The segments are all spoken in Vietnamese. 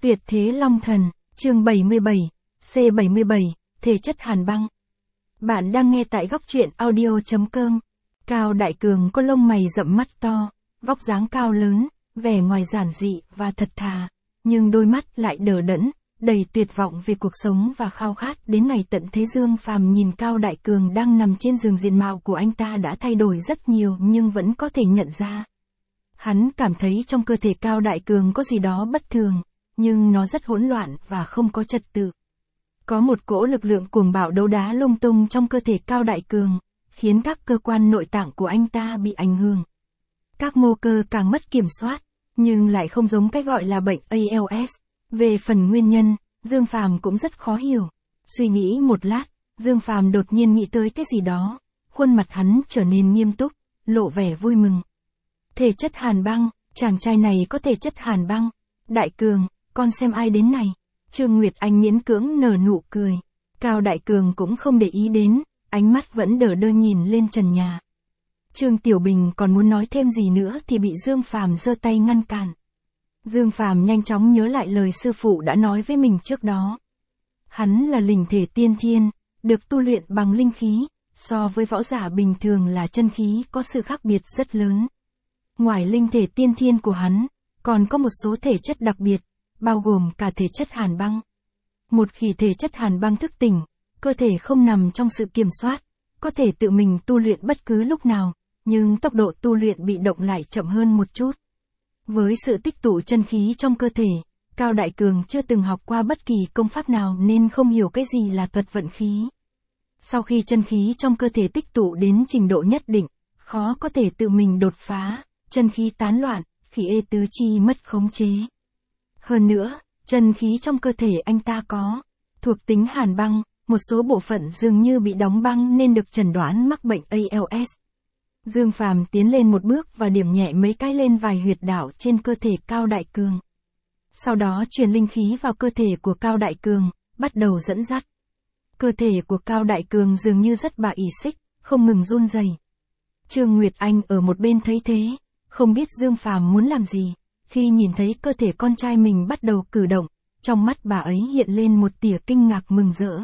Tuyệt thế long thần, chương 77, C77, thể chất hàn băng. Bạn đang nghe tại góc truyện audio.com. Cao Đại Cường có lông mày rậm mắt to, vóc dáng cao lớn, vẻ ngoài giản dị và thật thà, nhưng đôi mắt lại đờ đẫn, đầy tuyệt vọng về cuộc sống và khao khát đến ngày tận thế. Dương Phàm nhìn Cao Đại Cường đang nằm trên giường, diện mạo của anh ta đã thay đổi rất nhiều nhưng vẫn có thể nhận ra. Hắn cảm thấy trong cơ thể Cao Đại Cường có gì đó bất thường, nhưng nó rất hỗn loạn và không có trật tự. Có một cỗ lực lượng cuồng bạo đấu đá lung tung trong cơ thể Cao Đại Cường, khiến các cơ quan nội tạng của anh ta bị ảnh hưởng. Các mô cơ càng mất kiểm soát, nhưng lại không giống cái gọi là bệnh ALS. Về phần nguyên nhân, Dương Phàm cũng rất khó hiểu. Suy nghĩ một lát, Dương Phàm đột nhiên nghĩ tới cái gì đó, khuôn mặt hắn trở nên nghiêm túc, lộ vẻ vui mừng. Thể chất hàn băng, chàng trai này có thể chất hàn băng. Đại Cường, con xem ai đến này. Trương Nguyệt Anh miễn cưỡng nở nụ cười. Cao Đại Cường cũng không để ý đến, ánh mắt vẫn đờ đơ nhìn lên trần nhà. Trương Tiểu Bình còn muốn nói thêm gì nữa thì bị Dương Phàm giơ tay ngăn cản. Dương Phàm nhanh chóng nhớ lại lời sư phụ đã nói với mình trước đó. Hắn là linh thể tiên thiên, được tu luyện bằng linh khí, so với võ giả bình thường là chân khí có sự khác biệt rất lớn. Ngoài linh thể tiên thiên của hắn, còn có một số thể chất đặc biệt, bao gồm cả thể chất hàn băng. Một khi thể chất hàn băng thức tỉnh, cơ thể không nằm trong sự kiểm soát, có thể tự mình tu luyện bất cứ lúc nào, nhưng tốc độ tu luyện bị động lại chậm hơn một chút. Với sự tích tụ chân khí trong cơ thể, Cao Đại Cường chưa từng học qua bất kỳ công pháp nào nên không hiểu cái gì là thuật vận khí. Sau khi chân khí trong cơ thể tích tụ đến trình độ nhất định, khó có thể tự mình đột phá, chân khí tán loạn, khí ê tứ chi mất khống chế. Hơn nữa, chân khí trong cơ thể anh ta có thuộc tính hàn băng, một số bộ phận dường như bị đóng băng nên được chẩn đoán mắc bệnh ALS. Dương Phàm tiến lên một bước và điểm nhẹ mấy cái lên vài huyệt đạo trên cơ thể Cao Đại Cường. Sau đó truyền linh khí vào cơ thể của Cao Đại Cường, bắt đầu dẫn dắt. Cơ thể của Cao Đại Cường dường như rất bạ ỷ xích, không ngừng run rẩy. Trương Nguyệt Anh ở một bên thấy thế, không biết Dương Phàm muốn làm gì. Khi nhìn thấy cơ thể con trai mình bắt đầu cử động, trong mắt bà ấy hiện lên một tia kinh ngạc mừng rỡ.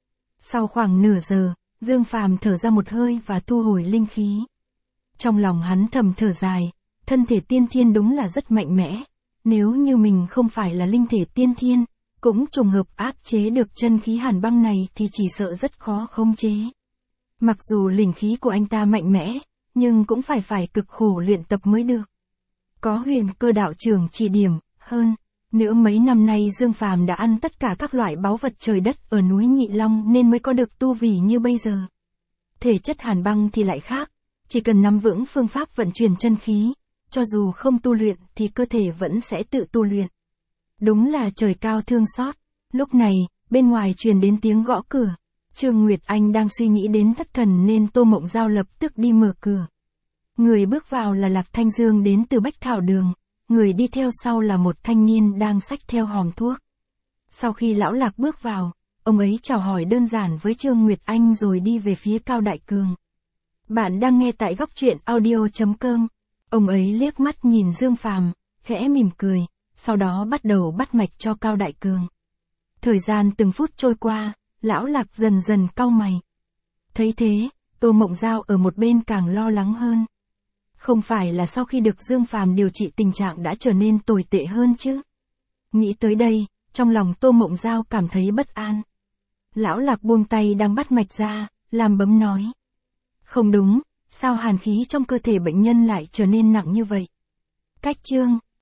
Sau khoảng nửa giờ, Dương Phàm thở ra một hơi và thu hồi linh khí. Trong lòng hắn thầm thở dài, thân thể tiên thiên đúng là rất mạnh mẽ. Nếu như mình không phải là linh thể tiên thiên, cũng trùng hợp áp chế được chân khí hàn băng này thì chỉ sợ rất khó khống chế. Mặc dù linh khí của anh ta mạnh mẽ, nhưng cũng phải cực khổ luyện tập mới được. Có Huyền Cơ đạo trưởng chỉ điểm, hơn nữa mấy năm nay Dương Phàm đã ăn tất cả các loại báu vật trời đất ở núi Nhị Long nên mới có được tu vi như bây giờ. Thể chất hàn băng thì lại khác, chỉ cần nắm vững phương pháp vận chuyển chân khí, cho dù không tu luyện thì cơ thể vẫn sẽ tự tu luyện. Đúng là trời cao thương xót. Lúc này, bên ngoài truyền đến tiếng gõ cửa. Trương Nguyệt Anh đang suy nghĩ đến thất thần nên Tô Mộng Giao lập tức đi mở cửa. Người bước vào là Lạc Thanh Dương đến từ Bách Thảo Đường, người đi theo sau là một thanh niên đang xách theo hòm thuốc. Sau khi lão Lạc bước vào, ông ấy chào hỏi đơn giản với Trương Nguyệt Anh rồi đi về phía Cao Đại Cường. Bạn đang nghe tại góc truyện audio.com. Ông ấy liếc mắt nhìn Dương Phàm, khẽ mỉm cười, sau đó bắt đầu bắt mạch cho Cao Đại Cường. Thời gian từng phút trôi qua, lão Lạc dần dần cau mày. Thấy thế, Tô Mộng Giao ở một bên càng lo lắng hơn. Không phải là sau khi được Dương Phàm điều trị tình trạng đã trở nên tồi tệ hơn chứ? Nghĩ tới đây, trong lòng Tô Mộng Giao cảm thấy bất an. Lão Lạc buông tay đang bắt mạch ra, làm bấm nói. Không đúng, sao hàn khí trong cơ thể bệnh nhân lại trở nên nặng như vậy? Cách chương